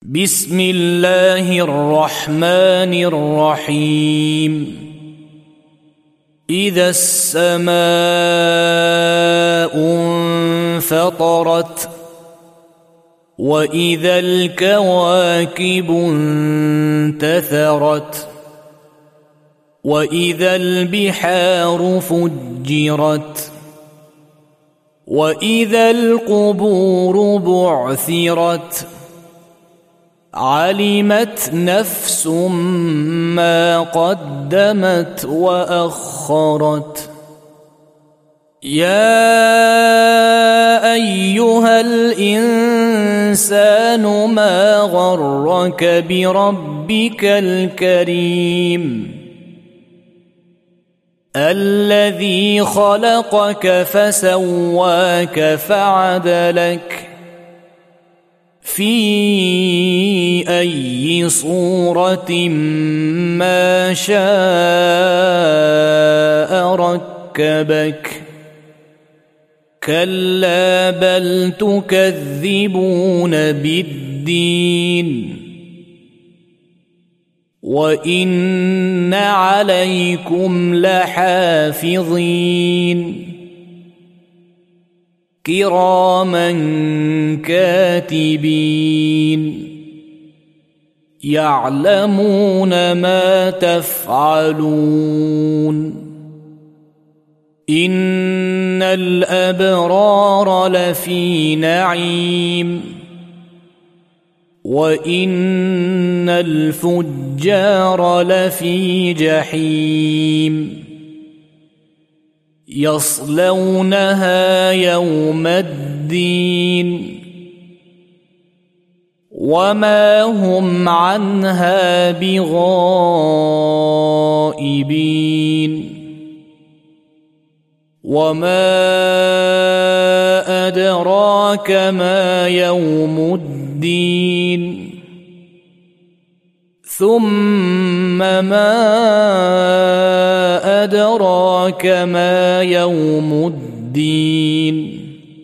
بسم الله الرحمن الرحيم إذا السماء انفطرت وإذا الكواكب انتثرت وإذا البحار فجرت وإذا القبور بعثرت علمت نفس ما قدمت وأخرت يا أيها الإنسان ما غرك بربك الكريم الذي خلقك فسواك فعدلك في أي صورة ما شاء ركبك كلا بل تكذبون بالدين وإن عليكم لحافظين كراما كاتبين يعلمون ما تفعلون إن الأبرار لفي نعيم وإن الفجار لفي جحيم يصلونها يوم الدين وما هم عنها بغائبين وما أدراك ما يوم الدين ثم ما أدراك ما يوم الدين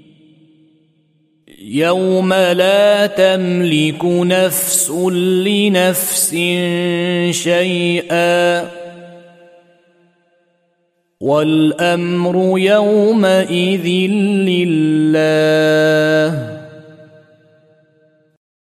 يوم لا تملك نفس لنفس شيئا والأمر يومئذ لله